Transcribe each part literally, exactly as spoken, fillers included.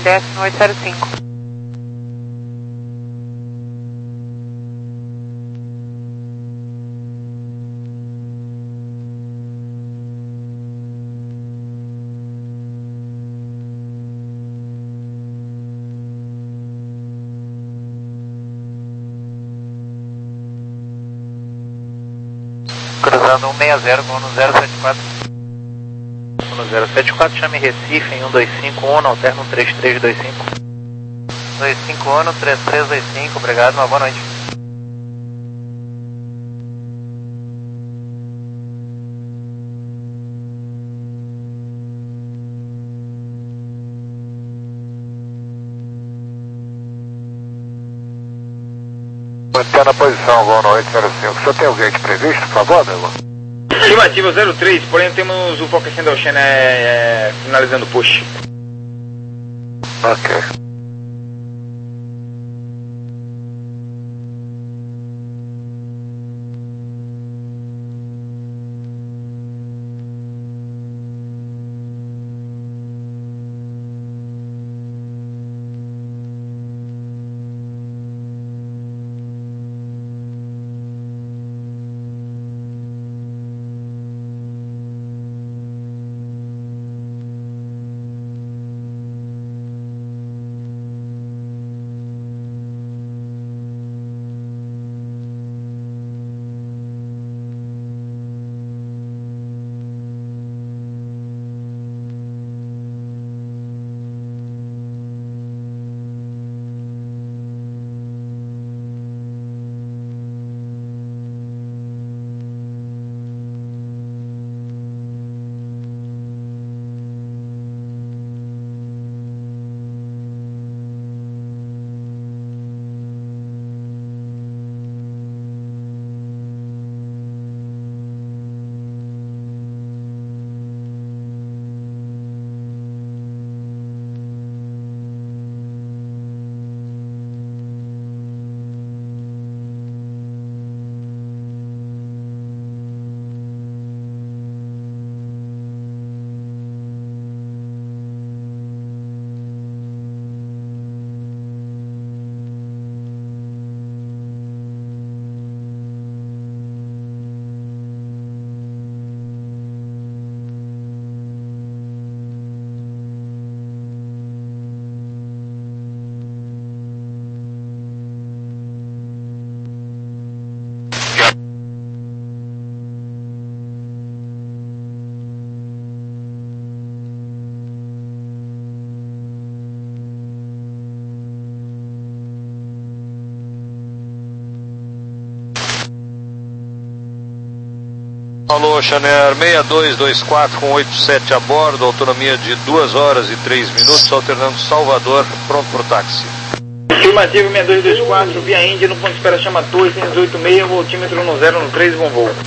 sete no oito zero cinco. Cruzando um seis zero com um zero sete quatro. um zero sete quatro, chame Recife em um dois cinco um, alterna um três três dois cinco. dois cinco um, três três dois cinco, obrigado, uma boa noite. Manter na posição, voo no oito zero cinco. O senhor tem alguém aqui previsto, por favor, amigo? Estimativa zero três, porém temos o Fokker da Oceania é, é, finalizando o push. Ok. Alô, Oceanair seis dois dois quatro com oito sete a bordo, autonomia de duas horas e três minutos, alternando Salvador, pronto para o táxi. Estimativa seis dois dois quatro, via Índia, no ponto de espera chama Torre, dezoito seis, voltímetro no zero no três, bom voo.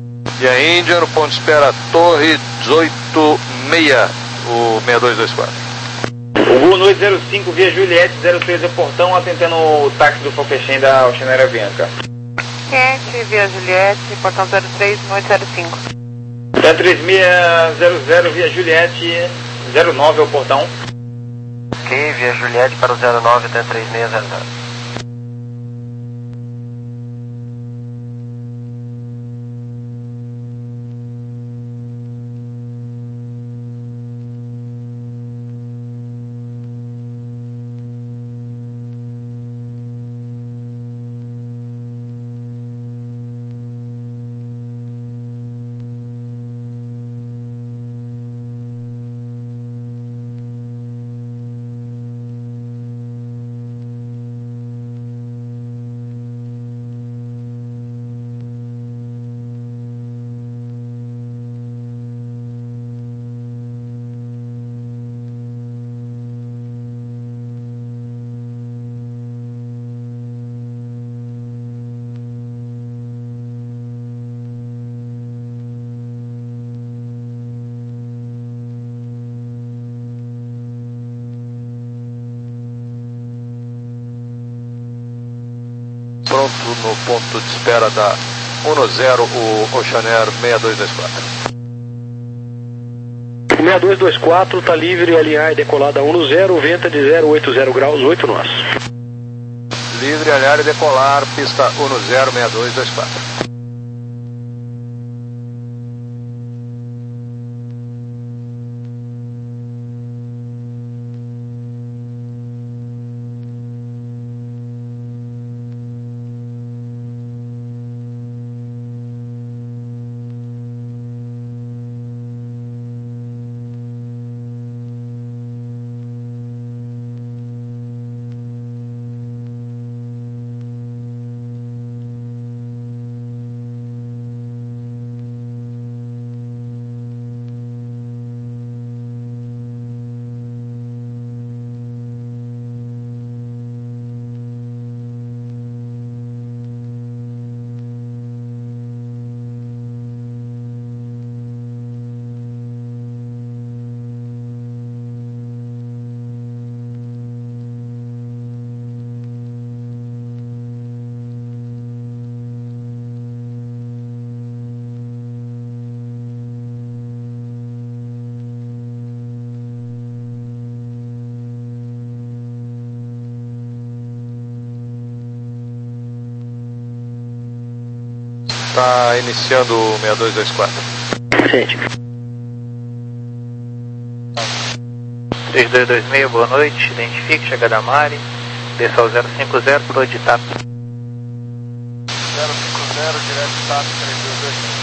Via Índia, no ponto de espera Torre, dezoito seis, o seis dois dois quatro. O voo no oito zero cinco, via Juliette, zero três é portão, atentando o táxi do Fokker da Oceanair Avianca. Quente, via Juliette, portão zero três no oito zero cinco. T três seis zero zero, via Juliette, zero nove é o portão. Ok, via Juliette para o zero nove, T três seis zero zero. Pronto no ponto de espera da um zero, o Oceanair seis dois dois quatro. seis dois dois quatro, tá livre, alinhar e decolar da um no zero, venta de zero oito zero graus, oito nós. Livre, alinhar e decolar, pista um no zero, seis dois dois quatro. Está iniciando o seis dois dois quatro. Gente. três dois dois seis, boa noite. Identifique, chegada a Mari. Desça ao zero cinco zero para o Editap. zero cinco zero, direto T A P três dois dois seis.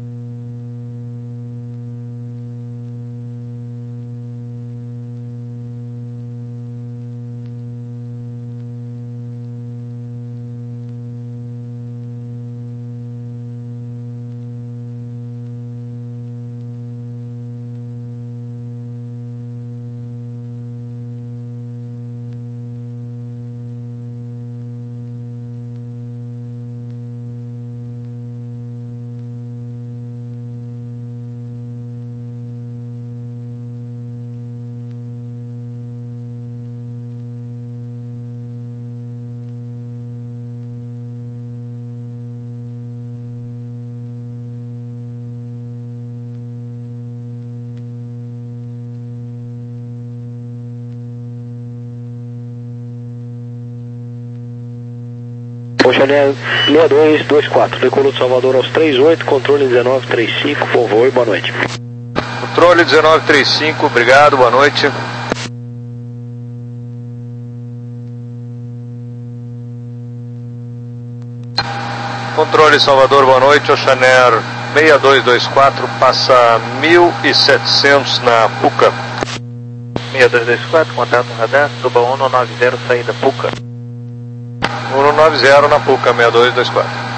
Oceaneia seis dois dois quatro, decolou de Salvador aos trinta e oito, controle dezenove trinta e cinco, por favor, boa noite. Controle dezenove trinta e cinco, obrigado, boa noite. Controle Salvador, boa noite. Oceanair seis dois dois quatro, passa mil e setecentos na Puca. seis dois dois quatro, contato radar, suba um nove zero, saída Puca. um nove zero na Puca, seis dois dois quatro.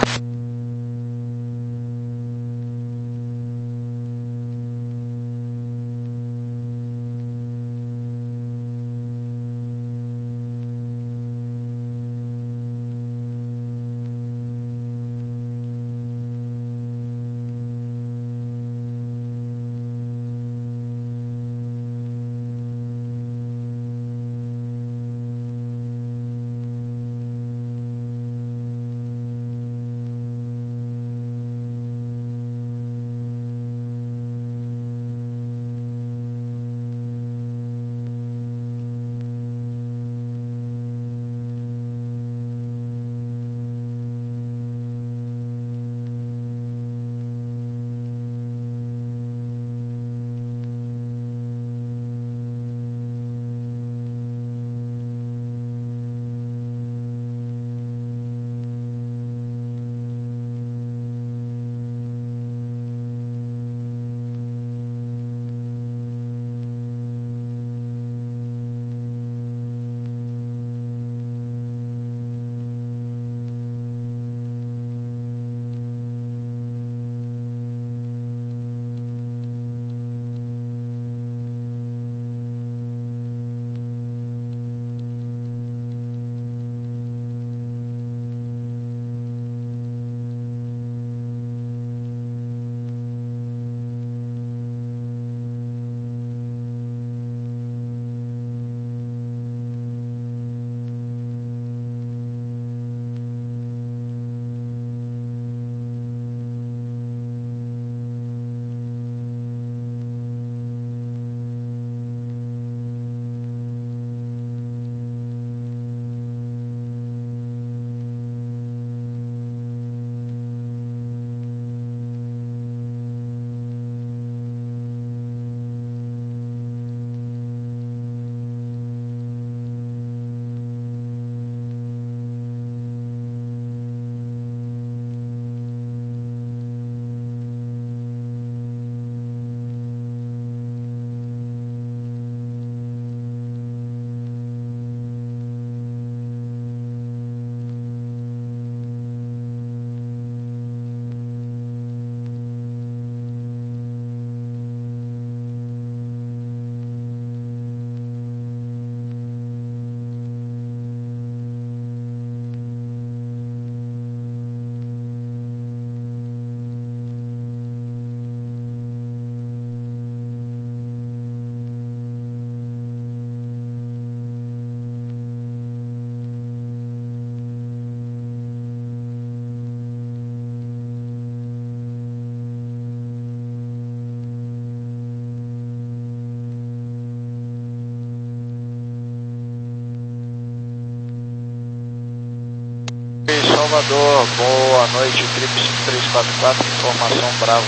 Salvador, boa noite, Trip cinco três quatro quatro, informação Bravo.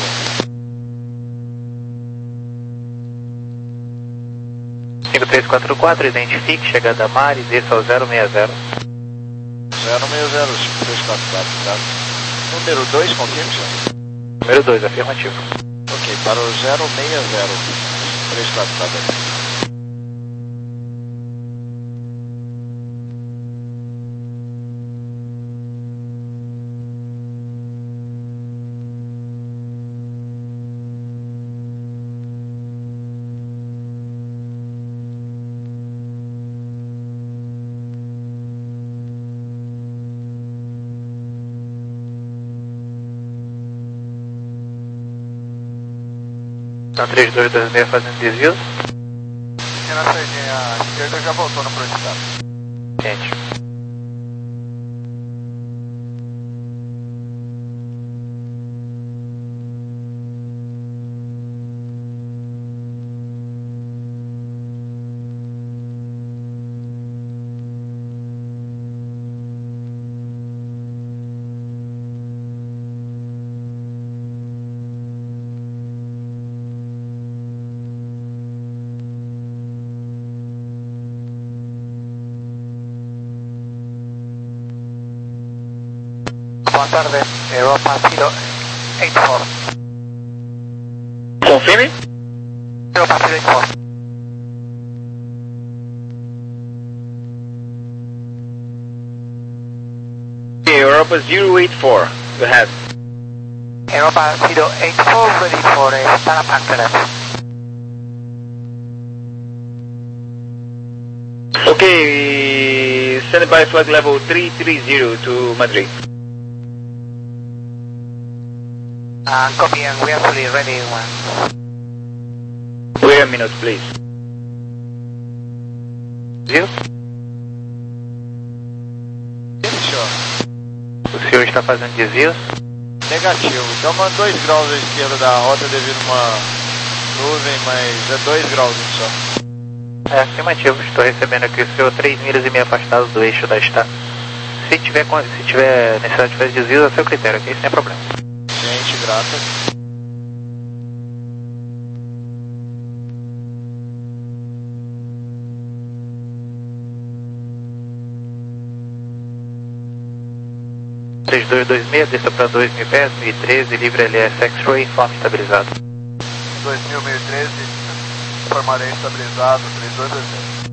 cinco três quatro quatro, identifique, chegada a Mari, desça ao zero seis zero. zero seis zero, cinco três quatro quatro, tá? Número dois, confirme, senhor? Número dois, afirmativo. Ok, para o zero seis zero, cinco três quatro quatro. Então três dois dois seis fazendo desvios. Na saidinha à esquerda já voltou no projetado. Gente. Boa tarde, Europa zero eight four. Confirme. Europa zero eight four. Europa zero eight four, go ahead. Europa zero eight four, ready for a stand-up and clearance. Okay, stand by flight level three three zero to Madrid. Uh, copy, and we are fully ready one. Wait a minute, please. Viu? Sim, senhor. O senhor está fazendo desvios? Negativo. Então manda dois graus à esquerda da rota devido a uma nuvem, mas é dois graus só. É, afirmativo. Estou recebendo aqui o senhor três milhas e meia afastado do eixo da estrada. Se tiver, se tiver necessidade de fazer desvios, é a seu critério, ok? Sem problema. Gente, grata. três dois dois seis, desça para dois mil pés, mil e treze, livre L S X-Ray, informe estabilizado. dois mil, mil e treze, informarei estabilizado, três dois dois seis.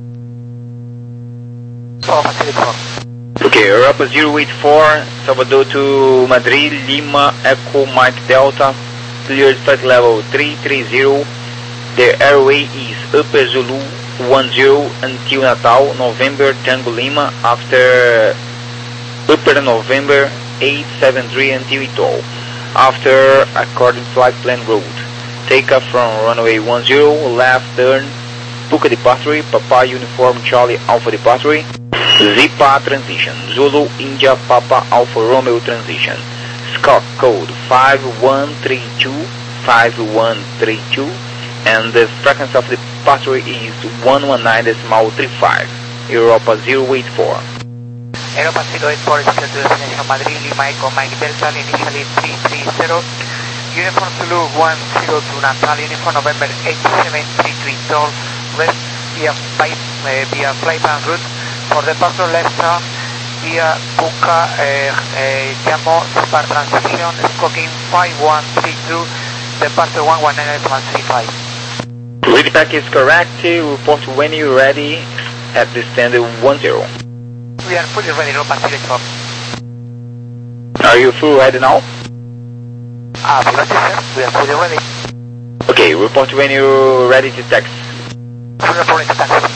Só facilitou. Okay, Europa zero eight four, Salvador to Madrid, Lima, Echo, Mike Delta, cleared flight level three three zero, the airway is Upper Zulu one zero until Natal, November, Tango Lima, after Upper November eight seven three until Ito, after according flight plan route, take off from runway one zero, left turn, Puka departure, Papa Uniform Charlie Alpha departure, Zipa transition, Zulu India Papa Alpha Romeo transition, Scott code five one three two, five one three two, and the frequency of the departure is one one nine point three five, Europa zero eight four. Europa zero eight four is clear to destination Madrid, Lima Echo, Mike Delta, initially three three zero, Uniform Zulu one zero to Natal, Uniform November eight seven three three, Toll, rest via, pipe, uh, via flight plan route, for departure left turn, via Puka, uh, uh, Yamo, Spar transition, Skoking five one three two, departure one one nine point three five. Read back is correct, report when you're ready at the standard one zero. We are fully ready, Europa zero eight four. Are you full ready now? Ah, sir, we are fully ready. Okay, report when you're ready to taxi. We are ready to taxi.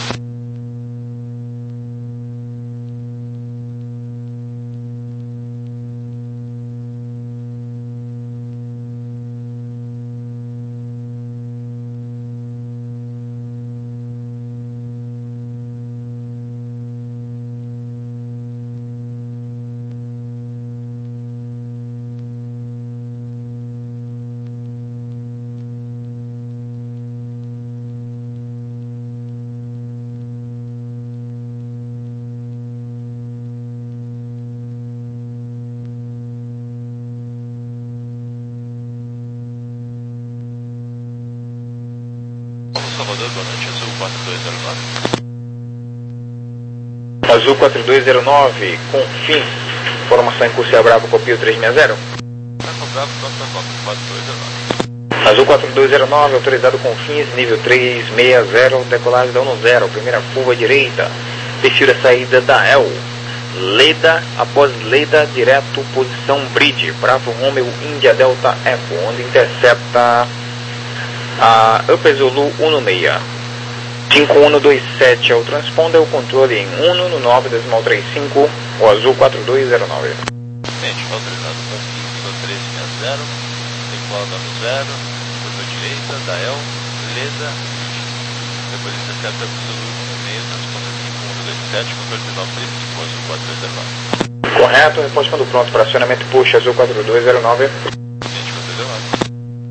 Salvador, boa noite, Azul quatro dois zero nove. Azul quatro dois zero nove, confim. Informação em curso a Bravo, copio três seis zero. Tanto Bravo, tanto quatro dois zero nove. Azul quatro dois zero nove, autorizado com fins, nível três seis zero, decolagem da um zero, primeira curva direita, perfil da saída da E L. Leda, após Leda, direto, posição Bridge, Bravo Romeo, Índia Delta Eco, onde intercepta a Upper Zulu um seis. cinco um dois sete é o transponder, o controle em um no nove decimal trinta e cinco, o Azul quatro dois zero nove. Mente, autorizado com nível três seis zero, decolagem da zero, curva direita da E L, Leda, depois intercepta a Upper Zulu um seis, transponder cinco um dois sete, controle de nove três cinco, Azul quatro dois zero nove. Correto, resposta quando pronto para acionamento push, Azul quatro dois zero nove. Mente, quatro dois zero nove.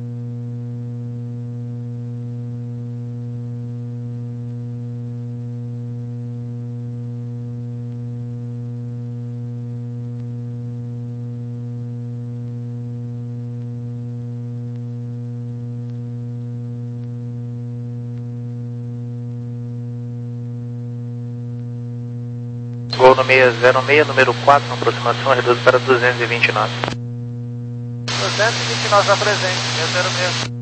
Gol no seis zero seis, número quatro, aproximação reduz para duzentos e vinte nós. duzentos e vinte nós apresente, seis zero seis.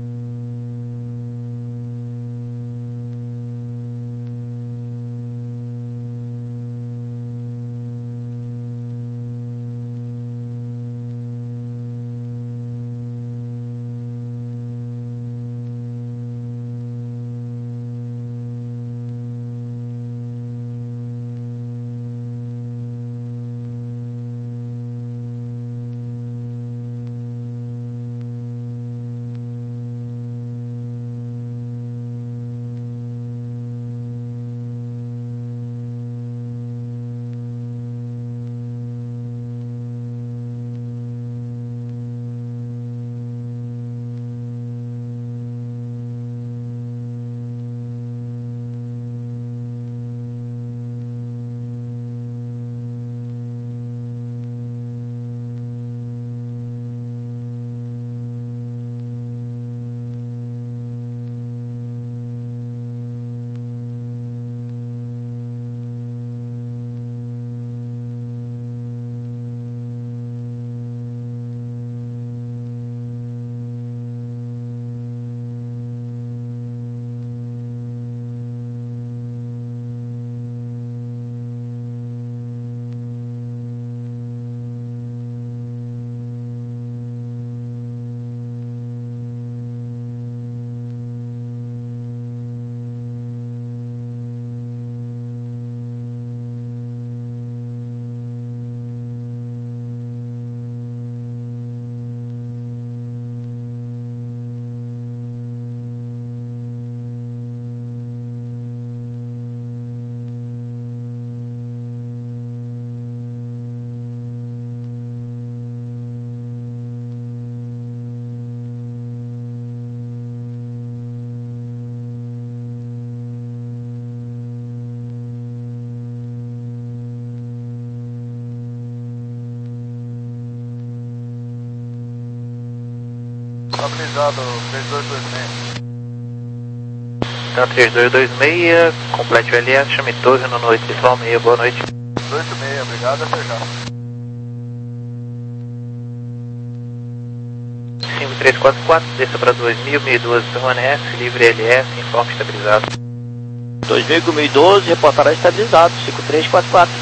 Estabilizado, três dois dois seis. Então, três dois dois seis, complete o L S, chame doze no noite, pessoal, meia, boa noite. dois oito seis, obrigado, até já. cinco três quatro quatro, desça para dois mil, mil e doze, permanece, livre L S, informe estabilizado. dois mil e doze, reportará estabilizado, cinco três quatro quatro.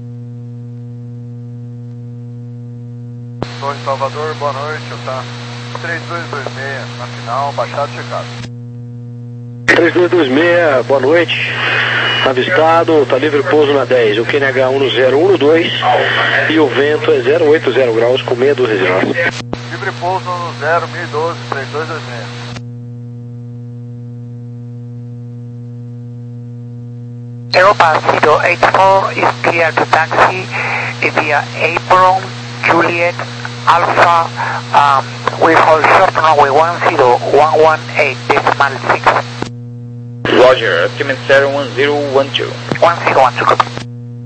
Torre Salvador, boa noite, tá? três dois dois seis, na final, baixado checado. três dois dois seis, boa noite. Avistado, tá livre pouso na dez. O Q N H um no zero um dois e o vento é zero oito zero graus com meia dúzia de nós. Livre pouso no zero mil e doze, três dois dois seis. Aeropass zero eight four is clear to taxi via Apron, Juliet, Alpha. Um, we hold short runway one zero one one eight decimal six. Roger, estimate zero one zero one two. one zero one two, copy.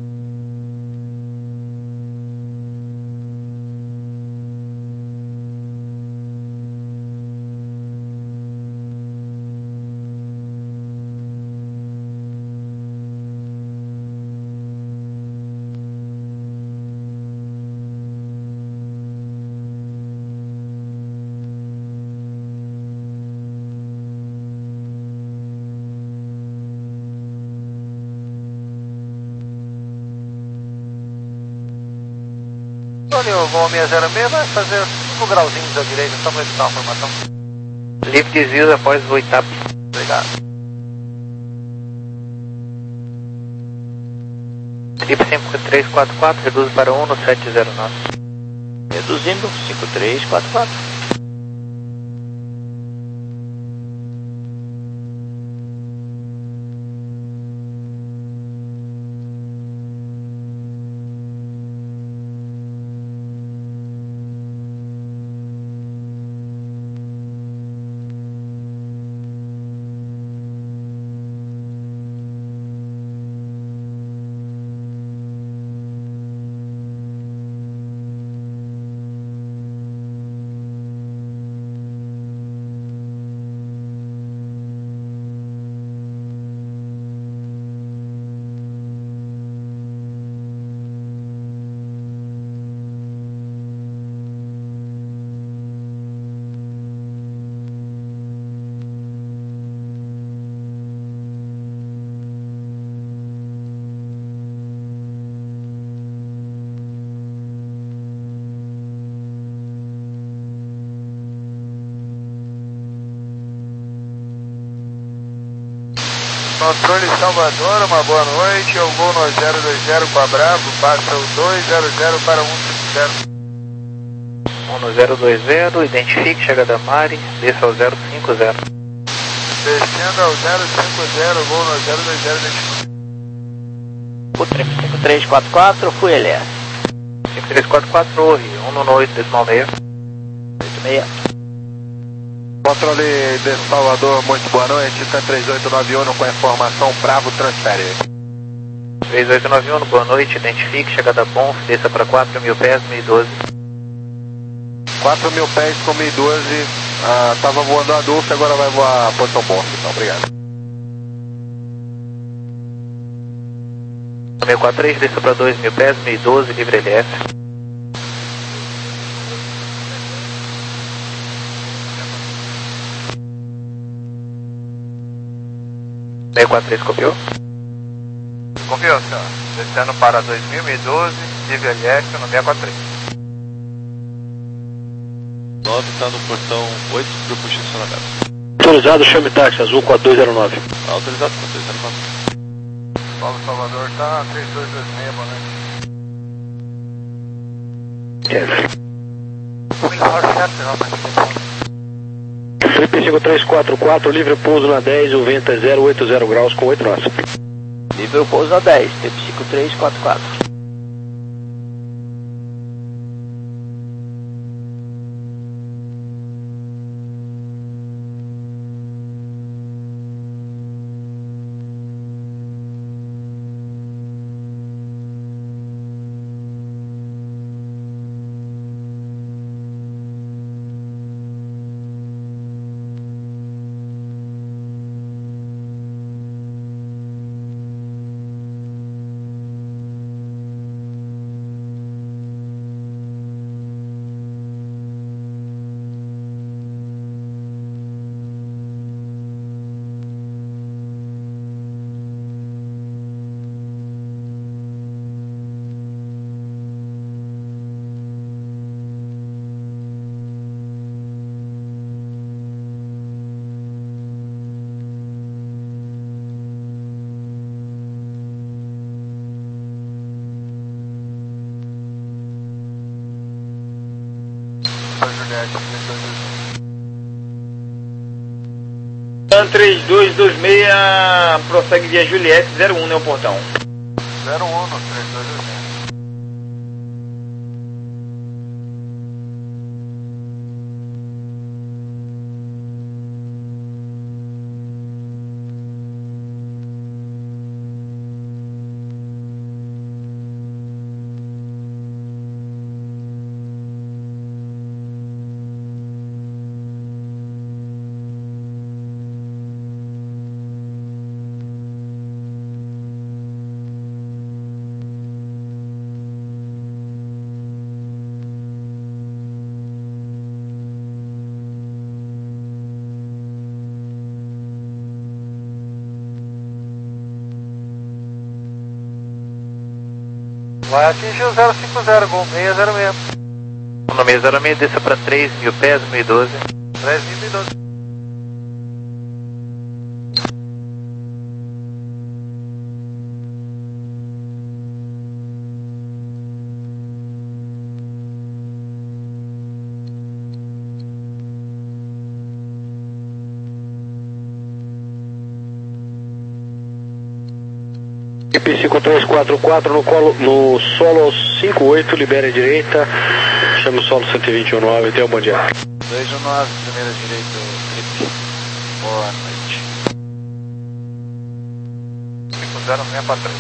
Antônio, o voo seis zero seis vai fazer cinco grauzinhos à direita, só para editar a formação. Livre desvios após o oitavo. Obrigado. Livre cinco três quatro quatro, reduz para um no sete zero nove. Reduzindo, cinco três quatro quatro. Controle Salvador, uma boa noite. Eu vou no zero dois zero com a Bravo, passa o dois zero zero para um cinco zero. um no zero dois zero, identifique chegada Mari, desça ao zero cinco zero. Descendo ao zero cinco zero, vou no zero dois zero, identifique. O trip cinco três quatro quatro, fui L S. cinco três quatro quatro, ouve, um no oito decimal seis. oito seis. Controle de Salvador, muito boa noite. três oito nove um com a informação Bravo, transfere. três oito nove um, boa noite, identifique chegada Bonf, desça para quatro mil pés, mil e doze. quatro mil pés com mil e doze, estava voando a Adolfo, agora vai voar a posição Bonf, então, obrigado. seis quatro três, desça para dois mil pés, mil e doze, livre L S. seis quatro três, copiou? Copiou, senhor. Descendo para dois mil, mil e doze, livre L S no seis quatro três. nove está no portão oito para o estacionamento. Autorizado, chame táxi, azul quatro dois zero nove. Autorizado, quatro dois zero nove. Paulo Salvador está três dois dois seis, boa noite. Felipe cinco três quatro quatro, livre pouso na dez, o vento é zero oito zero graus com oito nós. Livre pouso na dez, trip cinco três quatro quatro. Juliette, três dois dois um. três dois dois seis, prossegue via Juliette, zero um, né, o portão. zero um no três dois dois seis. Vai atingir o zero cinco zero, gol seis zero seis. No seis zero seis, desça para três mil pés, mil e doze. três mil e doze. cinco três quatro quatro no, colo, no solo cinco oito, libera a direita, chama o solo cento e vinte e um nove, tem um bom dia. dois um nove, primeira direita, trip. Boa noite. cinco zero seis para três.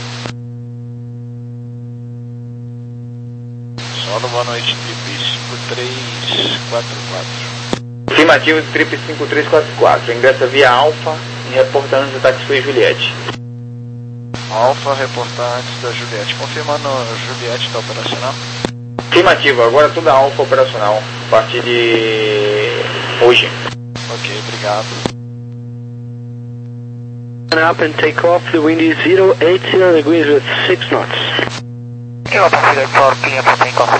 Solo, boa noite, trip cinco três quatro quatro. Afirmativo de trip cinco três quatro quatro, ingressa via Alfa e reporta antes do táxi foi Juliette. Alfa, reportar antes da Juliette. Confirmando, Juliette está operacional? Afirmativo, agora toda a Alfa operacional, a partir de hoje. Ok, obrigado. Up and take off, the wind is zero eight zero degrees with six knots. Eagle Pacific four, clear for takeoff.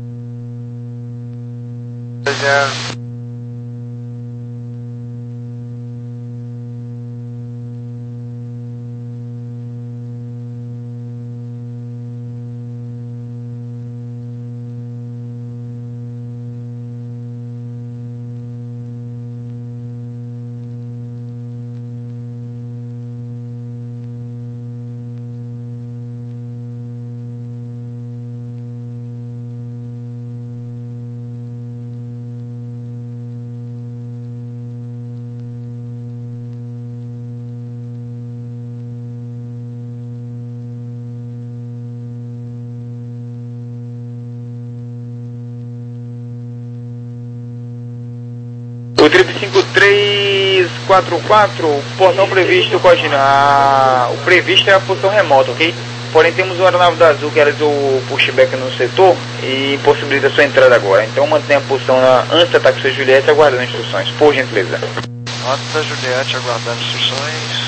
O trip cinco três quatro quatro, portão previsto, coordenar. O previsto é a posição remota, ok? Porém temos o aeronave da Azul que realizou o pushback no setor e impossibilita a sua entrada agora. Então mantenha a posição na, antes da táxi Juliette aguardando instruções, por gentileza. Antes da Juliette aguardando instruções.